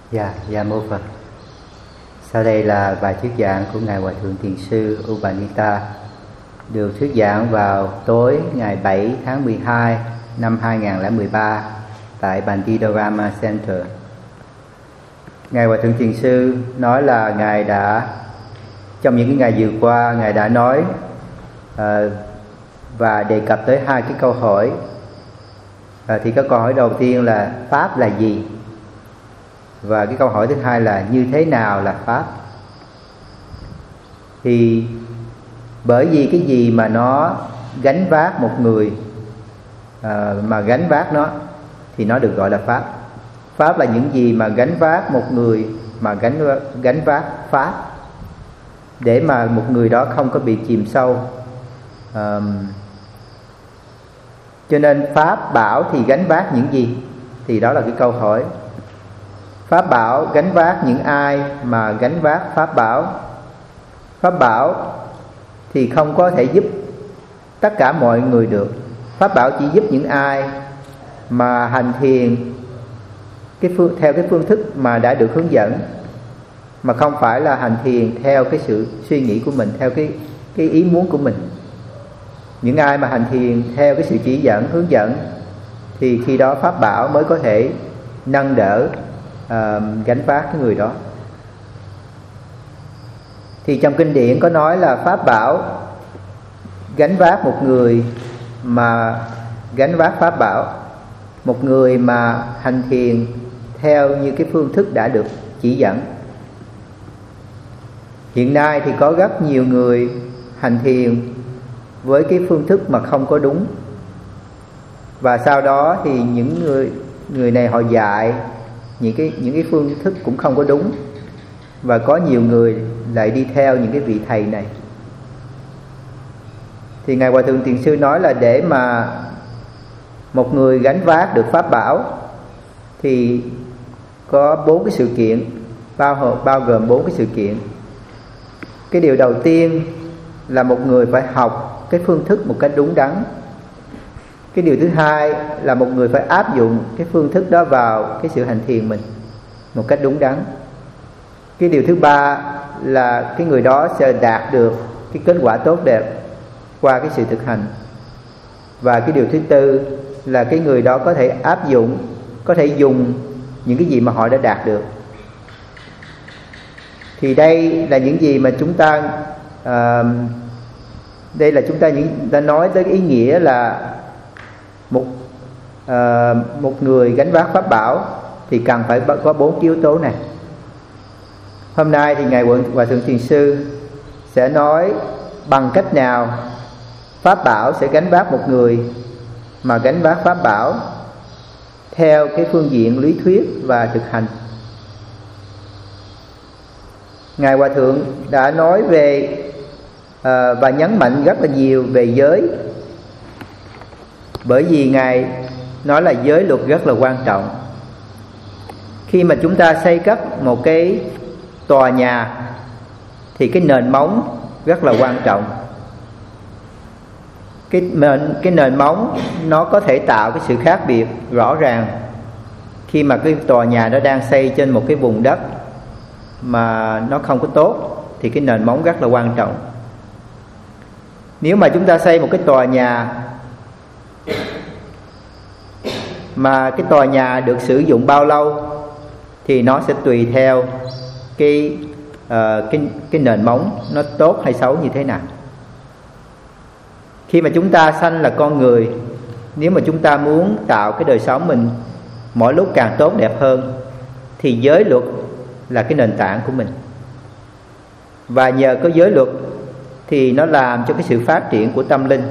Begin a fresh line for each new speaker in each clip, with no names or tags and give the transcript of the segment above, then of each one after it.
Dạ mô Phật. Sau đây là bài thuyết giảng của Ngài Hòa Thượng Thiền sư U Bà Ni Ta, được thuyết giảng vào tối ngày 7 tháng 12 năm 2013 tại Bandidorama Center. Ngài Hòa Thượng Thiền sư nói là Ngài đã, trong những cái ngày vừa qua, Ngài đã nói và đề cập tới hai cái câu hỏi. Thì cái câu hỏi đầu tiên là Pháp là gì? Và cái câu hỏi thứ hai là như thế nào là Pháp? Thì bởi vì cái gì mà nó gánh vác một người, mà gánh vác nó thì nó được gọi là Pháp. Pháp là những gì mà gánh vác một người, mà gánh vác Pháp, để mà một người đó không có bị chìm sâu. Cho nên Pháp bảo thì gánh vác những gì? Thì đó là cái câu hỏi. Pháp bảo gánh vác những ai mà gánh vác Pháp bảo? Pháp bảo thì không có thể giúp tất cả mọi người được. Pháp bảo chỉ giúp những ai mà hành thiền theo cái phương thức mà đã được hướng dẫn, mà không phải là hành thiền theo cái sự suy nghĩ của mình, theo cái ý muốn của mình. Những ai mà hành thiền theo cái sự chỉ dẫn, hướng dẫn, thì khi đó Pháp bảo mới có thể nâng đỡ, gánh vác cái người đó. Thì trong kinh điển có nói là Pháp bảo gánh vác một người mà gánh vác Pháp bảo, một người mà hành thiền theo như cái phương thức đã được chỉ dẫn. Hiện nay thì có rất nhiều người hành thiền với cái phương thức mà không có đúng, và sau đó thì những người này họ dạy những cái phương thức cũng không có đúng, và có nhiều người lại đi theo những cái vị thầy này. Thì Ngài Hòa Thượng Thiền sư nói là để mà một người gánh vác được Pháp bảo thì có 4 cái sự kiện, bao gồm 4 cái sự kiện. Cái điều đầu tiên là một người phải học cái phương thức một cách đúng đắn. Cái điều thứ hai là một người phải áp dụng cái phương thức đó vào cái sự hành thiền mình một cách đúng đắn. Cái điều thứ ba là cái người đó sẽ đạt được cái kết quả tốt đẹp qua cái sự thực hành. Và cái điều thứ tư là cái người đó có thể áp dụng, có thể dùng những cái gì mà họ đã đạt được. Thì đây là những gì mà chúng ta nói tới cái ý nghĩa là một người gánh vác Pháp bảo thì cần phải có 4 cái yếu tố này. Hôm nay thì Ngài Hòa Thượng Thiền sư sẽ nói bằng cách nào Pháp bảo sẽ gánh vác một người mà gánh vác Pháp bảo theo cái phương diện lý thuyết và thực hành. Ngài Hòa Thượng đã nói về và nhấn mạnh rất là nhiều về giới, bởi vì Ngài nói là giới luật rất là quan trọng. Khi mà chúng ta xây cất một cái tòa nhà thì cái nền móng rất là quan trọng. Cái nền móng nó có thể tạo cái sự khác biệt rõ ràng. Khi mà cái tòa nhà nó đang xây trên một cái vùng đất mà nó không có tốt thì cái nền móng rất là quan trọng. Nếu mà chúng ta xây một cái tòa nhà mà cái tòa nhà được sử dụng bao lâu thì nó sẽ tùy theo cái nền móng nó tốt hay xấu như thế nào. Khi mà chúng ta sanh là con người, nếu mà chúng ta muốn tạo cái đời sống mình mỗi lúc càng tốt đẹp hơn thì giới luật là cái nền tảng của mình. Và nhờ có giới luật thì nó làm cho cái sự phát triển của tâm linh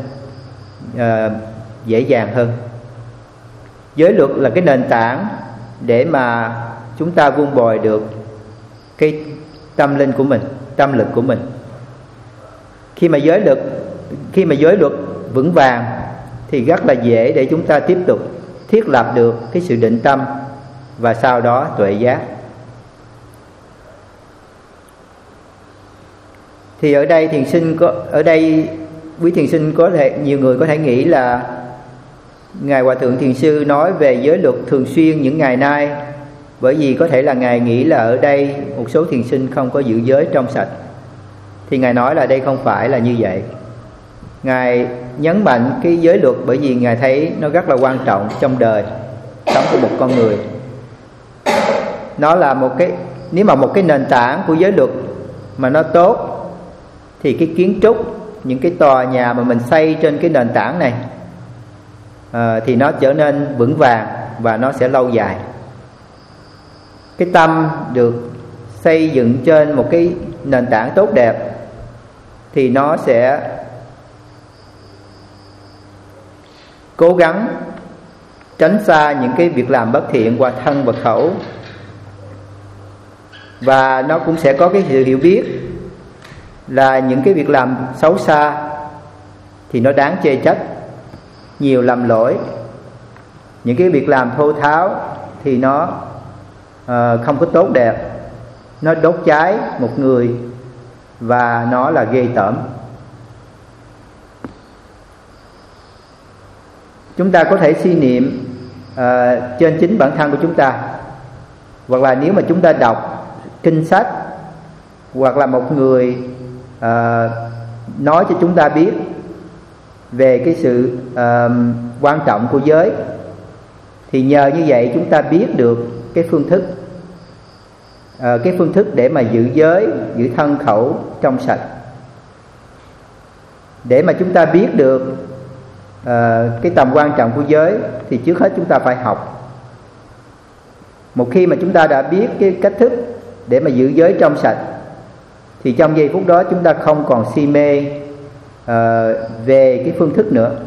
dễ dàng hơn. Giới luật là cái nền tảng để mà chúng ta vun bồi được cái tâm linh của mình, tâm lực của mình. Khi mà giới luật vững vàng thì rất là dễ để chúng ta tiếp tục thiết lập được cái sự định tâm và sau đó tuệ giác. Thì ở đây quý thiền sinh nhiều người có thể nghĩ là Ngài Hòa Thượng Thiền sư nói về giới luật thường xuyên những ngày nay Bởi vì có thể là Ngài nghĩ là ở đây một số thiền sinh không có giữ giới trong sạch, thì Ngài nói là đây không phải là như vậy. Ngài nhấn mạnh cái giới luật bởi vì Ngài thấy nó rất là quan trọng trong đời sống của một con người. Nó là một cái, nếu mà một cái nền tảng của giới luật mà nó tốt, thì cái kiến trúc, những cái tòa nhà mà mình xây trên cái nền tảng này thì nó trở nên vững vàng và nó sẽ lâu dài. Cái tâm được xây dựng trên một cái nền tảng tốt đẹp thì nó sẽ cố gắng tránh xa những cái việc làm bất thiện qua thân và khẩu, và nó cũng sẽ có cái sự hiểu biết là những cái việc làm xấu xa thì nó đáng chê trách, nhiều lầm lỗi. Những cái việc làm thô tháo thì nó không có tốt đẹp, nó đốt cháy một người và nó là ghê tởm. Chúng ta có thể suy niệm trên chính bản thân của chúng ta, hoặc là nếu mà chúng ta đọc kinh sách, hoặc là một người nói cho chúng ta biết về cái sự quan trọng của giới, thì nhờ như vậy chúng ta biết được cái phương thức để mà giữ giới, giữ thân khẩu trong sạch. Để mà chúng ta biết được cái tầm quan trọng của giới thì trước hết chúng ta phải học. Một khi mà chúng ta đã biết cái cách thức để mà giữ giới trong sạch, thì trong giây phút đó chúng ta không còn si mê về cái phương thức nữa.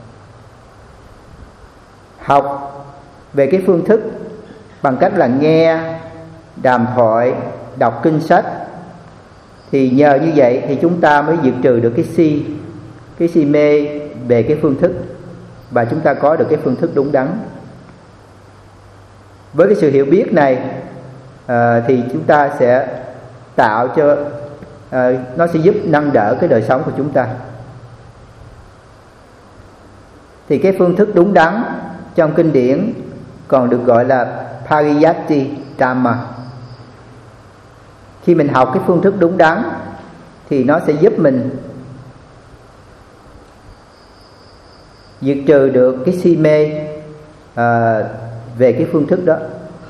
Học về cái phương thức bằng cách là nghe, đàm thoại, đọc kinh sách, thì nhờ như vậy thì chúng ta mới diệt trừ được cái si mê về cái phương thức, và chúng ta có được cái phương thức đúng đắn. Với cái sự hiểu biết này thì chúng ta sẽ tạo cho nó sẽ giúp nâng đỡ cái đời sống của chúng ta. Thì cái phương thức đúng đắn trong kinh điển còn được gọi là Pariyatti Dhamma. Khi mình học cái phương thức đúng đắn thì nó sẽ giúp mình diệt trừ được cái si mê về cái phương thức đó.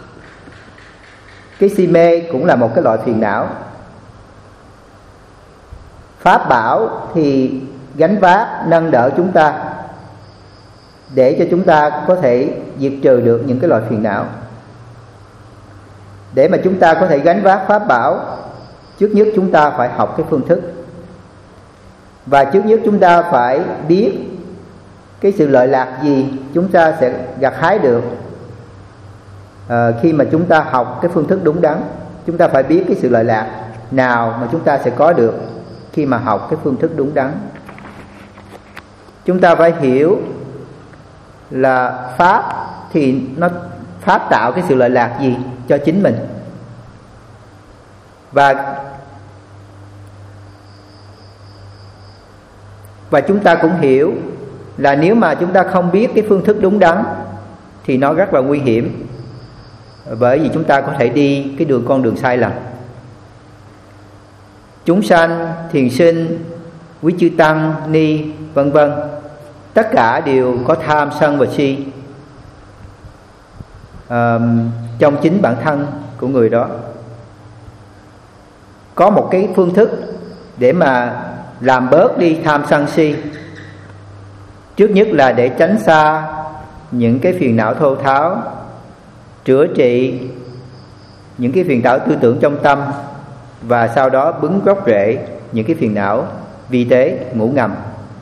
Cái si mê cũng là một cái loại phiền não. Pháp bảo thì gánh vác nâng đỡ chúng ta để cho chúng ta có thể diệt trừ được những cái loại phiền não. Để mà chúng ta có thể gánh vác pháp bảo, trước nhất chúng ta phải học cái phương thức. Và trước nhất chúng ta phải biết cái sự lợi lạc gì chúng ta sẽ gặt hái được khi mà chúng ta học cái phương thức đúng đắn. Chúng ta phải biết cái sự lợi lạc nào mà chúng ta sẽ có được khi mà học cái phương thức đúng đắn. Chúng ta phải hiểu là Pháp thì Pháp tạo cái sự lợi lạc gì cho chính mình. Và chúng ta cũng hiểu là nếu mà chúng ta không biết cái phương thức đúng đắn thì nó rất là nguy hiểm, bởi vì chúng ta có thể đi cái con đường sai lầm. Chúng sanh, thiền sinh, quý chư tăng, ni, vân vân, tất cả đều có tham, sân và si trong chính bản thân của người đó. Có một cái phương thức để mà làm bớt đi tham sân si. Trước nhất là để tránh xa những cái phiền não thô tháo, chữa trị những cái phiền não tư tưởng trong tâm, và sau đó bứng gốc rễ những cái phiền não vi tế ngủ ngầm.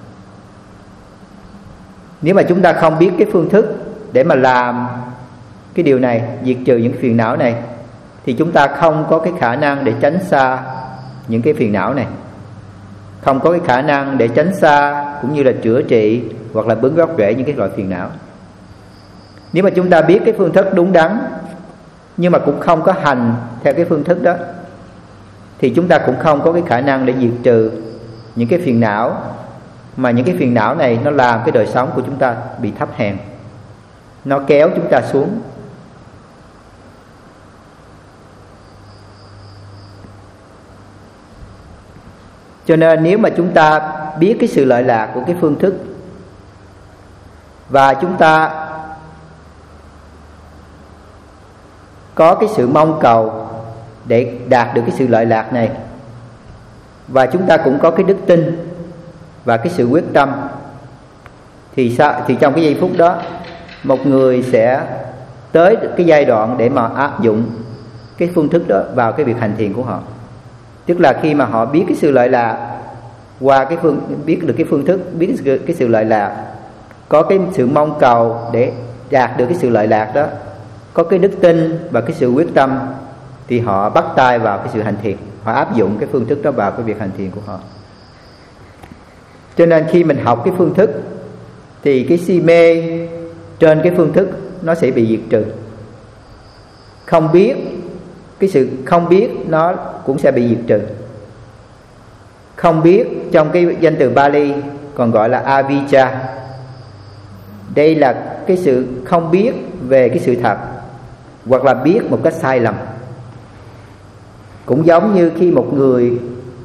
Nếu mà chúng ta không biết cái phương thức để mà làm cái điều này, diệt trừ những cái phiền não này, thì chúng ta không có cái khả năng để tránh xa những cái phiền não này, không có cái khả năng để tránh xa cũng như là chữa trị hoặc là bứng gốc rễ những cái loại phiền não. Nếu mà chúng ta biết cái phương thức đúng đắn nhưng mà cũng không có hành theo cái phương thức đó, thì chúng ta cũng không có cái khả năng để diệt trừ những cái phiền não, mà những cái phiền não này nó làm cái đời sống của chúng ta bị thấp hèn, nó kéo chúng ta xuống. Cho nên nếu mà chúng ta biết cái sự lợi lạc của cái phương thức và chúng ta có cái sự mong cầu để đạt được cái sự lợi lạc này, và chúng ta cũng có cái đức tin và cái sự quyết tâm, thì trong cái giây phút đó một người sẽ tới cái giai đoạn để mà áp dụng cái phương thức đó vào cái việc hành thiền của họ. Tức là khi mà họ biết cái sự lợi lạc qua biết được cái phương thức, biết cái sự lợi lạc, có cái sự mong cầu để đạt được cái sự lợi lạc đó, có cái đức tin và cái sự quyết tâm, thì họ bắt tay vào cái sự hành thiền, họ áp dụng cái phương thức đó vào cái việc hành thiền của họ. Cho nên khi mình học cái phương thức thì cái si mê trên cái phương thức nó sẽ bị diệt trừ. Không biết, cái sự không biết nó cũng sẽ bị diệt trừ. Không biết trong cái danh từ Bali còn gọi là avijja. Đây là cái sự không biết về cái sự thật, hoặc là biết một cách sai lầm. Cũng giống như khi một người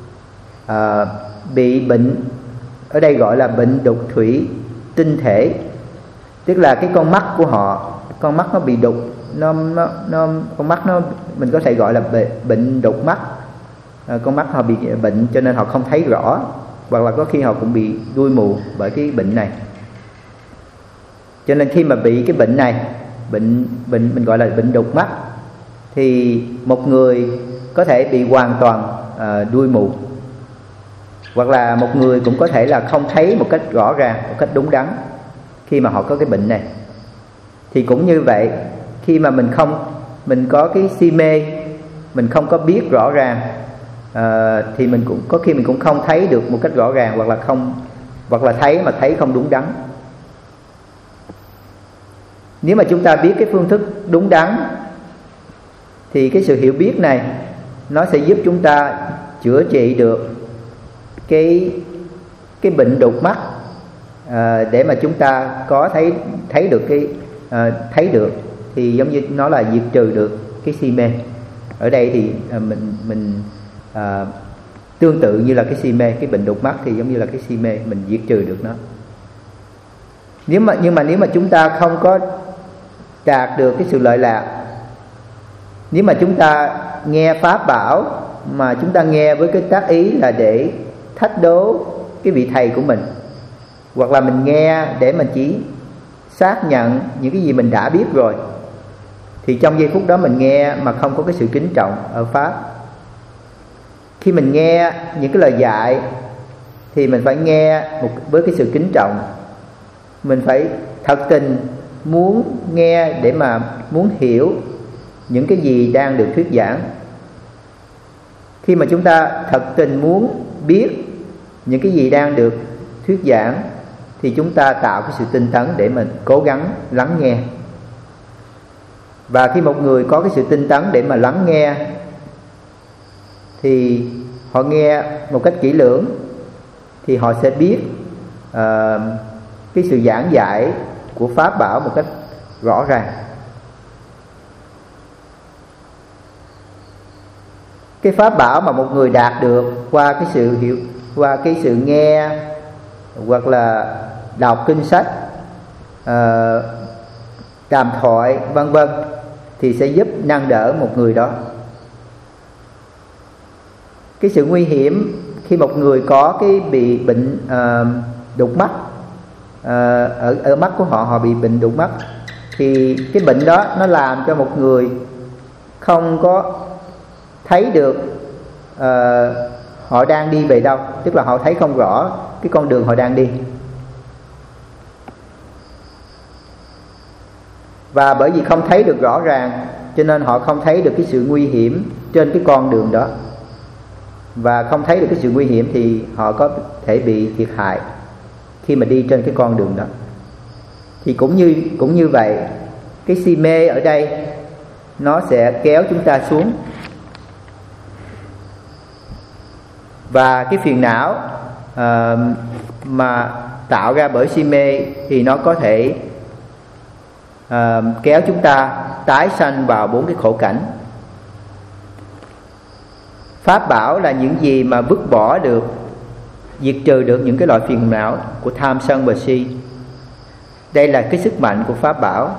bị bệnh, ở đây gọi là bệnh đục thủy tinh thể, tức là cái con mắt của họ, con mắt nó bị đục, con mắt nó, mình có thể gọi là bệnh đục mắt. Con mắt họ bị bệnh cho nên họ không thấy rõ, hoặc là có khi họ cũng bị đuôi mù bởi cái bệnh này. Cho nên khi mà bị cái bệnh này, bệnh mình gọi là bệnh đục mắt, thì một người có thể bị hoàn toàn đuôi mù, hoặc là một người cũng có thể là không thấy một cách rõ ràng, một cách đúng đắn khi mà họ có cái bệnh này. Thì cũng như vậy, khi mà mình có cái si mê, mình không có biết rõ ràng, thì mình cũng có khi mình cũng không thấy được một cách rõ ràng, hoặc là thấy mà thấy không đúng đắn. Nếu mà chúng ta biết cái phương thức đúng đắn thì cái sự hiểu biết này nó sẽ giúp chúng ta chữa trị được cái bệnh đục mắt, để mà chúng ta có thấy được thấy được, thì giống như nó là diệt trừ được cái si mê. Ở đây thì mình tương tự như là cái si mê, cái bệnh đục mắt thì giống như là cái si mê, mình diệt trừ được nó. Nhưng mà nếu mà chúng ta không có đạt được cái sự lợi lạc, nếu mà chúng ta nghe pháp bảo mà chúng ta nghe với cái tác ý là để thách đố cái vị thầy của mình, hoặc là mình nghe để mình chỉ xác nhận những cái gì mình đã biết rồi, thì trong giây phút đó mình nghe mà không có cái sự kính trọng ở pháp. Khi mình nghe những cái lời dạy thì mình phải nghe với cái sự kính trọng, mình phải thật tình muốn nghe để mà muốn hiểu những cái gì đang được thuyết giảng. Khi mà chúng ta thật tình muốn biết những cái gì đang được thuyết giảng thì chúng ta tạo cái sự tinh tấn để mình cố gắng lắng nghe. Và khi một người có cái sự tinh tấn để mà lắng nghe thì họ nghe một cách kỹ lưỡng, thì họ sẽ biết cái sự giảng dạy của pháp bảo một cách rõ ràng. Cái pháp bảo mà một người đạt được qua cái sự hiểu, qua cái sự nghe, hoặc là đọc kinh sách, đàm thoại vân vân, thì sẽ giúp nâng đỡ một người đó. Cái sự nguy hiểm khi một người có cái bị bệnh đục mắt, ở mắt của họ bị bệnh đục mắt, thì cái bệnh đó nó làm cho một người không có thấy được họ đang đi về đâu, tức là họ thấy không rõ cái con đường họ đang đi. Và bởi vì không thấy được rõ ràng cho nên họ không thấy được cái sự nguy hiểm trên cái con đường đó, và không thấy được cái sự nguy hiểm thì họ có thể bị thiệt hại khi mà đi trên cái con đường đó. Thì cũng như vậy, cái si mê ở đây nó sẽ kéo chúng ta xuống, và cái phiền não mà tạo ra bởi si mê thì nó có thể kéo chúng ta tái sanh vào 4 cái khổ cảnh. Pháp bảo là những gì mà vứt bỏ được diệt trừ được những cái loại phiền não của tham sân và si. Đây là cái sức mạnh của pháp bảo.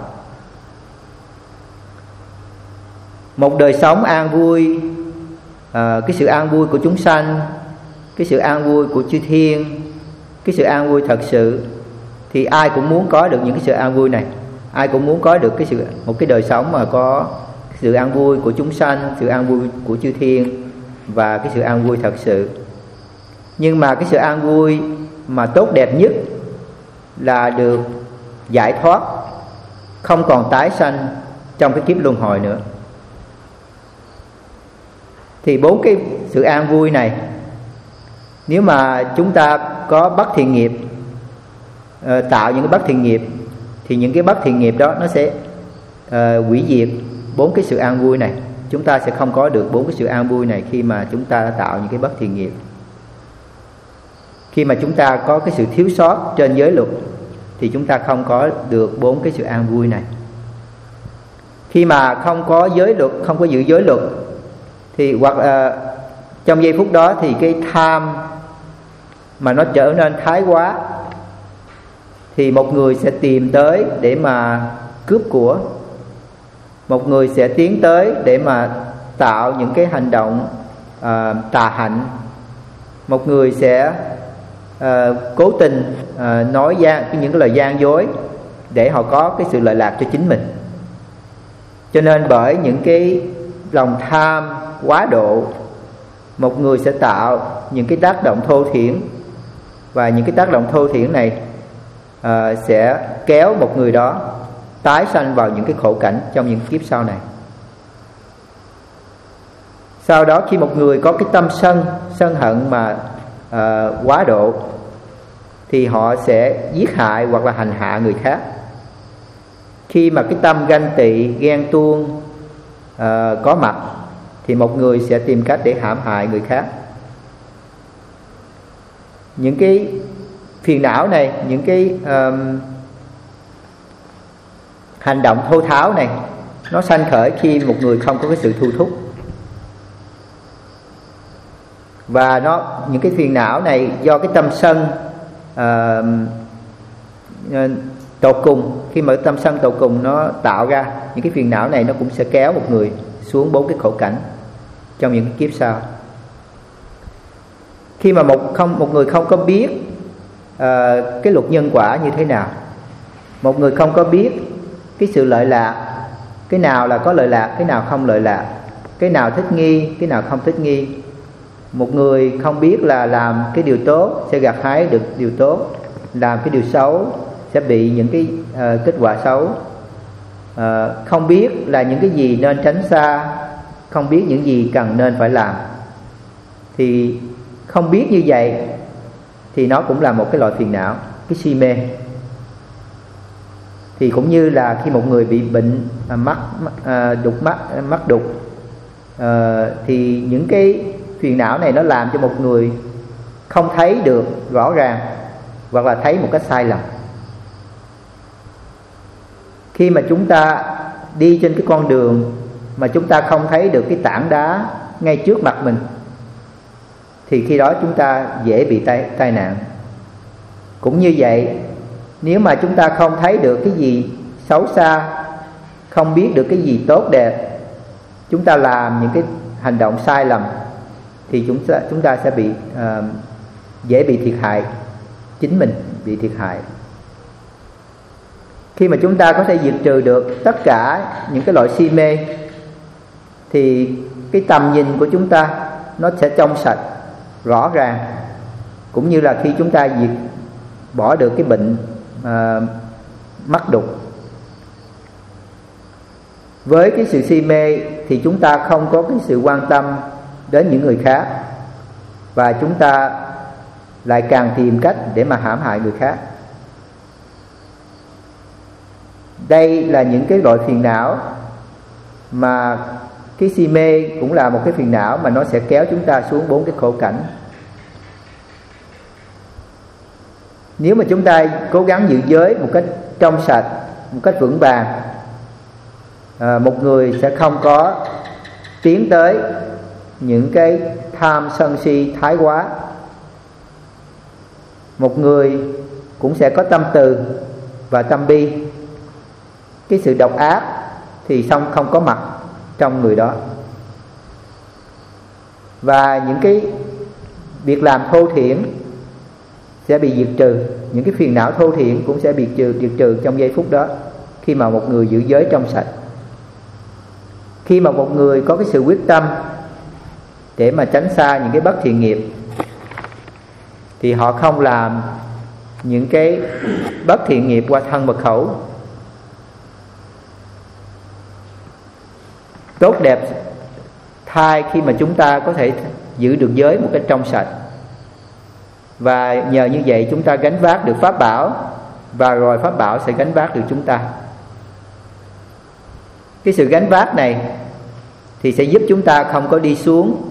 Một đời sống an vui, cái sự an vui của chúng sanh, cái sự an vui của chư thiên, cái sự an vui thật sự, thì ai cũng muốn có được những cái sự an vui này. Ai cũng muốn có được một cái đời sống mà có sự an vui của chúng sanh, sự an vui của chư thiên và cái sự an vui thật sự. Nhưng mà cái sự an vui mà tốt đẹp nhất là được giải thoát, không còn tái sanh trong cái kiếp luân hồi nữa. Thì 4 cái sự an vui này, nếu mà chúng ta có bất thiện nghiệp, tạo những cái bất thiện nghiệp, thì những cái bất thiện nghiệp đó nó sẽ hủy diệt 4 cái sự an vui này. Chúng ta sẽ không có được 4 cái sự an vui này khi mà chúng ta tạo những cái bất thiện nghiệp. Khi mà chúng ta có cái sự thiếu sót trên giới luật thì chúng ta không có được 4 cái sự an vui này. Khi mà không có giới luật, không có giữ giới luật, thì hoặc trong giây phút đó thì cái tham mà nó trở nên thái quá, thì một người sẽ tìm tới để mà cướp của, một người sẽ tiến tới để mà tạo những cái hành động tà hạnh, một người sẽ cố tình nói những cái lời gian dối để họ có cái sự lợi lạc cho chính mình. Cho nên bởi những cái lòng tham quá độ, một người sẽ tạo những cái tác động thô thiển, và những cái tác động thô thiển này sẽ kéo một người đó tái sanh vào những cái khổ cảnh trong những kiếp sau này. Sau đó khi một người có cái tâm sân hận mà quá độ, thì họ sẽ giết hại hoặc là hành hạ người khác. Khi mà cái tâm ganh tị, ghen tuông có mặt, thì một người sẽ tìm cách để hãm hại người khác. Những cái phiền não này, những cái hành động thô tháo này, nó sanh khởi khi một người không có cái sự thu thúc. Và những cái phiền não này do cái tâm sân tột cùng, khi mà tâm sân tột cùng nó tạo ra những cái phiền não này, nó cũng sẽ kéo một người xuống 4 cái khổ cảnh trong những cái kiếp sau. Khi mà một người không có biết cái luật nhân quả như thế nào, một người không có biết cái sự lợi lạc, cái nào là có lợi lạc, cái nào không lợi lạc, cái nào thích nghi, cái nào không thích nghi. Một người không biết là làm cái điều tốt sẽ gặt hái được điều tốt, làm cái điều xấu sẽ bị những cái kết quả xấu. Không biết là những cái gì nên tránh xa, không biết những gì cần nên phải làm. Thì không biết như vậy thì nó cũng là một cái loại phiền não, cái si mê. Thì cũng như là khi một người bị bệnh mắt đục, thì những cái phiền não này nó làm cho một người không thấy được rõ ràng, hoặc là thấy một cách sai lầm. Khi mà chúng ta đi trên cái con đường mà chúng ta không thấy được cái tảng đá ngay trước mặt mình, thì khi đó chúng ta dễ bị tai nạn. Cũng như vậy, nếu mà chúng ta không thấy được cái gì xấu xa, không biết được cái gì tốt đẹp, chúng ta làm những cái hành động sai lầm, thì chúng ta sẽ bị dễ bị thiệt hại, chính mình bị thiệt hại. Khi mà chúng ta có thể diệt trừ được tất cả những cái loại si mê, thì cái tầm nhìn của chúng ta nó sẽ trong sạch, rõ ràng. Cũng như là khi chúng ta diệt bỏ được cái bệnh mắt đục. Với cái sự si mê thì chúng ta không có cái sự quan tâm đến những người khác, và chúng ta lại càng tìm cách để mà hãm hại người khác. Đây là những cái loại phiền não mà cái si mê cũng là một cái phiền não mà nó sẽ kéo chúng ta xuống 4 cái khổ cảnh. Nếu mà chúng ta cố gắng giữ giới một cách trong sạch, một cách vững vàng, một người sẽ không có tiến tới những cái tham sân si thái quá. Một người cũng sẽ có tâm từ và tâm bi. Cái sự độc ác thì xong không có mặt trong người đó. Và những cái việc làm thô thiển sẽ bị diệt trừ. Những cái phiền não thô thiển cũng sẽ bị diệt trừ trong giây phút đó, khi mà một người giữ giới trong sạch. Khi mà một người có cái sự quyết tâm để mà tránh xa những cái bất thiện nghiệp, thì họ không làm những cái bất thiện nghiệp qua thân và khẩu. Tốt đẹp thay khi mà chúng ta có thể giữ được giới một cách trong sạch. Và nhờ như vậy chúng ta gánh vác được pháp bảo, và rồi pháp bảo sẽ gánh vác được chúng ta. Cái sự gánh vác này thì sẽ giúp chúng ta không có đi xuống,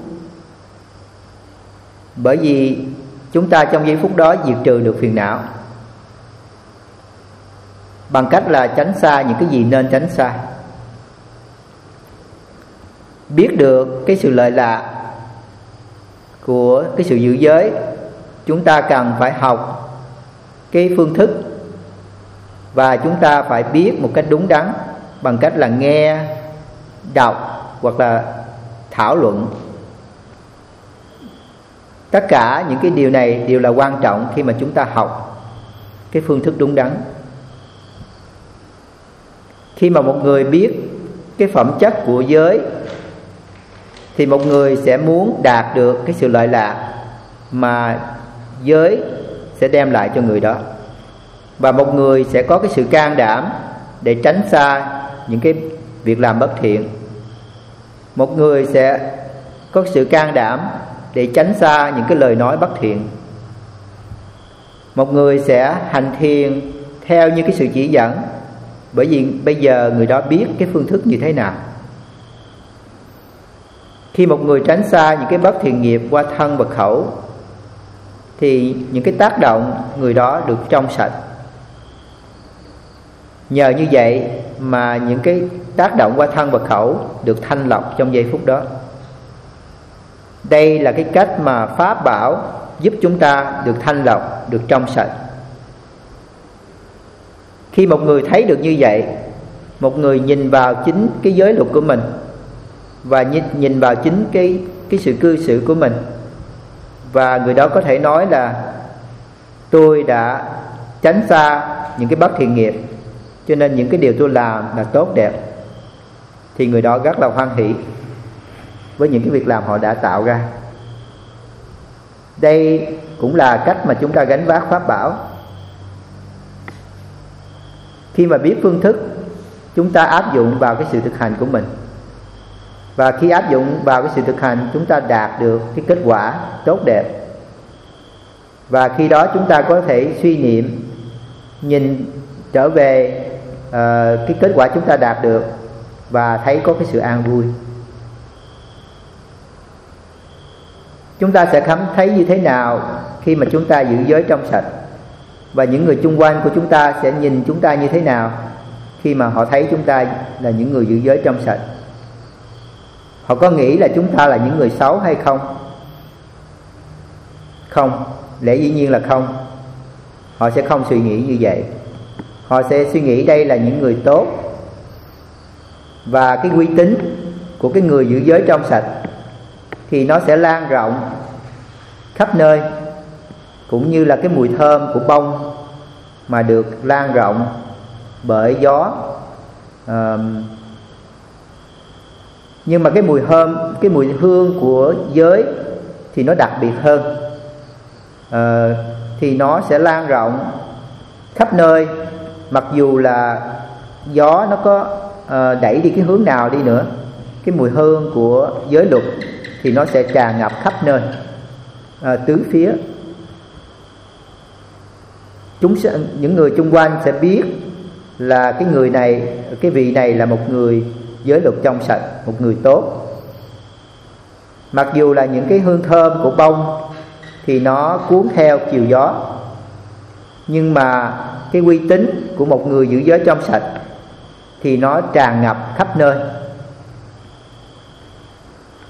bởi vì chúng ta trong giây phút đó diệt trừ được phiền não bằng cách là tránh xa những cái gì nên tránh xa. Biết được cái sự lợi lạc của cái sự giữ giới, chúng ta cần phải học cái phương thức, và chúng ta phải biết một cách đúng đắn bằng cách là nghe, đọc hoặc là thảo luận. Tất cả những cái điều này đều là quan trọng khi mà chúng ta học cái phương thức đúng đắn. Khi mà một người biết cái phẩm chất của giới, thì một người sẽ muốn đạt được cái sự lợi lạc mà giới sẽ đem lại cho người đó. Và một người sẽ có cái sự can đảm để tránh xa những cái việc làm bất thiện. Một người sẽ có sự can đảm để tránh xa những cái lời nói bất thiện. Một người sẽ hành thiền theo như cái sự chỉ dẫn, bởi vì bây giờ người đó biết cái phương thức như thế nào. Khi một người tránh xa những cái bất thiện nghiệp qua thân và khẩu, thì những cái tác động người đó được trong sạch. Nhờ như vậy mà những cái tác động qua thân và khẩu được thanh lọc trong giây phút đó. Đây là cái cách mà pháp bảo giúp chúng ta được thanh lọc, được trong sạch. Khi một người thấy được như vậy, một người nhìn vào chính cái giới luật của mình, và nhìn vào chính cái sự cư xử của mình, và người đó có thể nói là tôi đã tránh xa những cái bất thiện nghiệp, cho nên những cái điều tôi làm là tốt đẹp, thì người đó rất là hoan hỷ với những cái việc làm họ đã tạo ra. Đây cũng là cách mà chúng ta gánh vác pháp bảo. Khi mà biết phương thức, chúng ta áp dụng vào cái sự thực hành của mình. Và khi áp dụng vào cái sự thực hành, chúng ta đạt được cái kết quả tốt đẹp. Và khi đó chúng ta có thể suy niệm, nhìn trở về cái kết quả chúng ta đạt được, và thấy có cái sự an vui. Chúng ta sẽ cảm thấy như thế nào khi mà chúng ta giữ giới trong sạch, và những người xung quanh của chúng ta sẽ nhìn chúng ta như thế nào khi mà họ thấy chúng ta là những người giữ giới trong sạch. Họ có nghĩ là chúng ta là những người xấu hay không? Không, lẽ dĩ nhiên là không. Họ sẽ không suy nghĩ như vậy. Họ sẽ suy nghĩ đây là những người tốt. Và cái uy tín của cái người giữ giới trong sạch thì nó sẽ lan rộng khắp nơi, cũng như là cái mùi thơm của bông mà được lan rộng bởi gió. Nhưng mà cái mùi hương của giới thì nó đặc biệt hơn. Thì nó sẽ lan rộng khắp nơi, mặc dù là gió nó có đẩy đi cái hướng nào đi nữa, cái mùi hương của giới luật thì nó sẽ tràn ngập khắp nơi, tứ phía. Những người xung quanh sẽ biết là cái người này, cái vị này là một người giới luật trong sạch, một người tốt. Mặc dù là những cái hương thơm của bông thì nó cuốn theo chiều gió, nhưng mà cái uy tín của một người giữ giới trong sạch thì nó tràn ngập khắp nơi.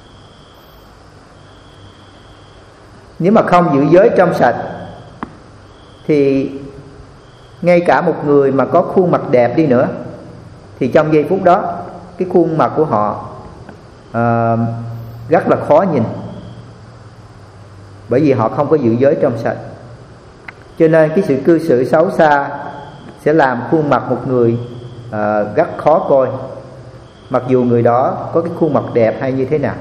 Nếu mà không giữ giới trong sạch thì ngay cả một người mà có khuôn mặt đẹp đi nữa thì trong giây phút đó cái khuôn mặt của họ rất là khó nhìn, bởi vì họ không có giữ giới trong sạch. Cho nên cái sự cư xử xấu xa sẽ làm khuôn mặt một người rất khó coi, mặc dù người đó có cái khuôn mặt đẹp hay như thế nào.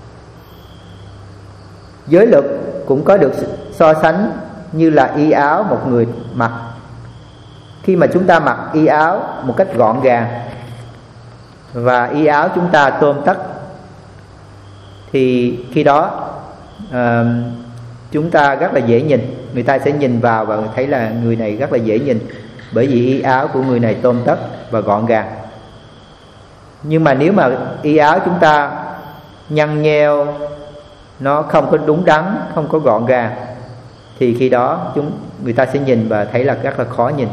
Giới luật cũng có được so sánh như là y áo một người mặc. Khi mà chúng ta mặc y áo một cách gọn gàng và y áo chúng ta tôm tất, thì khi đó chúng ta rất là dễ nhìn. Người ta sẽ nhìn vào và thấy là người này rất là dễ nhìn, bởi vì y áo của người này tôm tất và gọn gàng. Nhưng mà nếu mà y áo chúng ta nhăn nheo, nó không có đúng đắn, không có gọn gàng, thì khi đó người ta sẽ nhìn và thấy là rất là khó nhìn.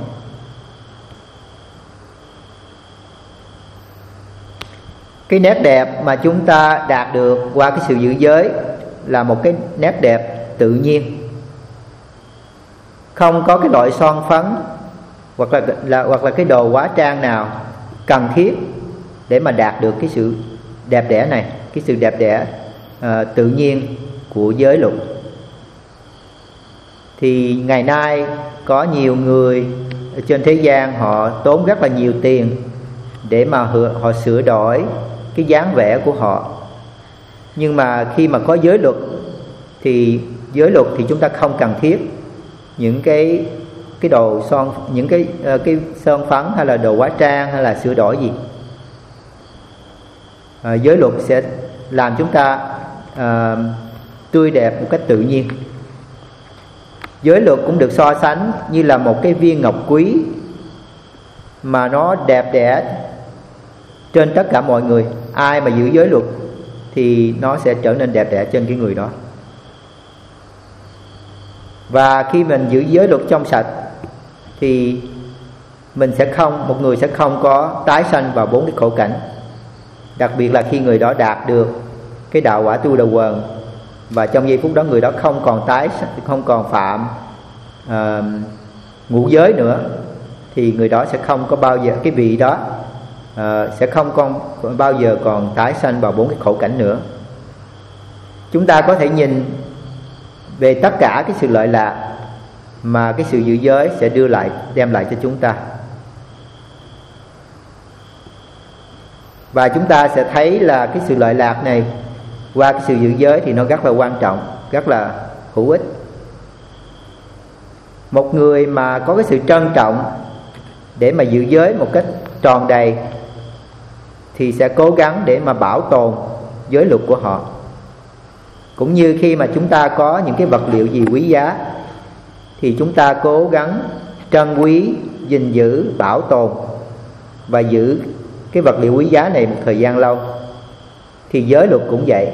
Cái nét đẹp mà chúng ta đạt được qua cái sự giữ giới là một cái nét đẹp tự nhiên, không có cái loại son phấn hoặc là cái đồ hóa trang nào cần thiết để mà đạt được cái sự đẹp đẽ này, cái sự đẹp đẽ tự nhiên của giới luật. Thì ngày nay có nhiều người trên thế gian họ tốn rất là nhiều tiền để mà họ sửa đổi cái dáng vẻ của họ. Nhưng mà khi mà có giới luật thì chúng ta không cần thiết những cái đồ son, những cái son phấn hay là đồ hóa trang hay là sửa đổi gì. Giới luật sẽ làm chúng ta tươi đẹp một cách tự nhiên. Giới luật cũng được so sánh như là một cái viên ngọc quý mà nó đẹp đẽ trên tất cả mọi người. Ai mà giữ giới luật thì nó sẽ trở nên đẹp đẽ trên cái người đó. Và khi mình giữ giới luật trong sạch thì một người sẽ không có tái sanh vào 4 cái khổ cảnh. Đặc biệt là khi người đó đạt được cái đạo quả tu đầu quần, và trong giây phút đó người đó không còn phạm ngũ giới nữa, thì người đó sẽ không có bao giờ, cái vị đó sẽ không bao giờ còn tái sanh vào 4 cái khổ cảnh nữa. Chúng ta có thể nhìn về tất cả cái sự lợi lạc mà cái sự giữ giới sẽ đem lại cho chúng ta. Và chúng ta sẽ thấy là cái sự lợi lạc này qua cái sự giữ giới thì nó rất là quan trọng, rất là hữu ích. Một người mà có cái sự trân trọng để mà giữ giới một cách tròn đầy thì sẽ cố gắng để mà bảo tồn giới luật của họ. Cũng như khi mà chúng ta có những cái vật liệu gì quý giá thì chúng ta cố gắng trân quý, gìn giữ, bảo tồn và giữ cái vật liệu quý giá này một thời gian lâu. Thì giới luật cũng vậy.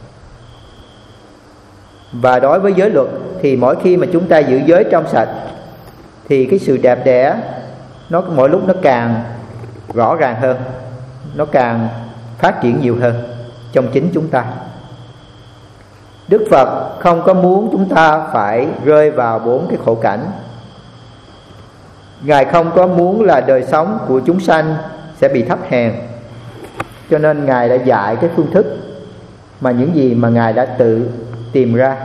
Và đối với giới luật thì mỗi khi mà chúng ta giữ giới trong sạch thì cái sự đẹp đẽ nó mỗi lúc nó càng rõ ràng hơn, nó càng phát triển nhiều hơn trong chính chúng ta. Đức Phật không có muốn chúng ta phải rơi vào 4 cái khổ cảnh. Ngài không có muốn là đời sống của chúng sanh sẽ bị thấp hèn, cho nên Ngài đã dạy cái phương thức mà những gì mà Ngài đã tự tìm ra.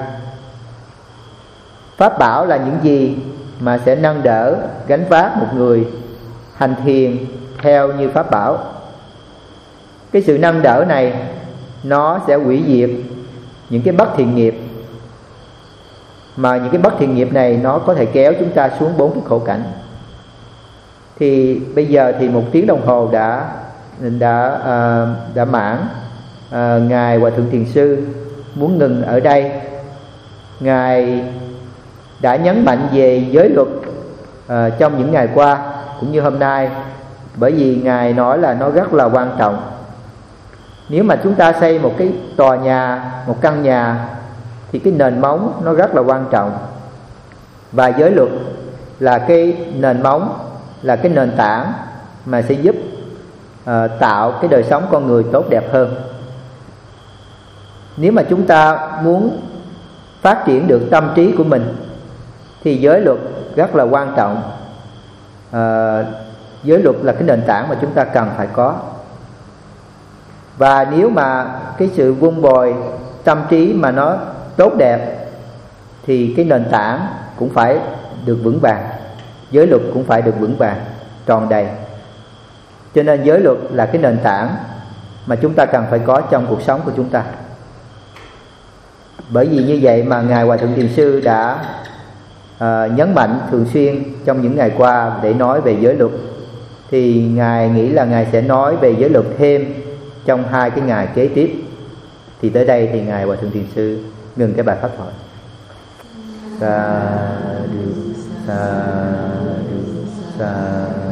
Pháp bảo là những gì mà sẽ nâng đỡ, gánh vác một người hành thiền theo như pháp bảo. Cái sự nâng đỡ này nó sẽ hủy diệt những cái bất thiện nghiệp, mà những cái bất thiện nghiệp này nó có thể kéo chúng ta xuống 4 cái khổ cảnh. Thì bây giờ thì 1 tiếng đồng hồ đã mãn. Ngài Hòa Thượng Thiền Sư muốn ngừng ở đây. Ngài đã nhấn mạnh về giới luật trong những ngày qua cũng như hôm nay, bởi vì Ngài nói là nó rất là quan trọng. Nếu mà chúng ta xây một cái tòa nhà, một căn nhà, thì cái nền móng nó rất là quan trọng. Và giới luật là cái nền móng, là cái nền tảng mà sẽ giúp tạo cái đời sống con người tốt đẹp hơn. Nếu mà chúng ta muốn phát triển được tâm trí của mình thì giới luật rất là quan trọng. Giới luật là cái nền tảng mà chúng ta cần phải có. Và nếu mà cái sự vun bồi tâm trí mà nó tốt đẹp thì cái nền tảng cũng phải được vững vàng, giới luật cũng phải được vững vàng, tròn đầy. Cho nên giới luật là cái nền tảng mà chúng ta cần phải có trong cuộc sống của chúng ta. Bởi vì như vậy mà Ngài Hòa Thượng Thiền Sư đã nhấn mạnh thường xuyên trong những ngày qua để nói về giới luật. Thì Ngài nghĩ là Ngài sẽ nói về giới luật thêm trong 2 cái ngày kế tiếp. Thì tới đây thì Ngài Hòa Thượng Thiền Sư ngừng cái bài pháp thoại. Sa du sa du sa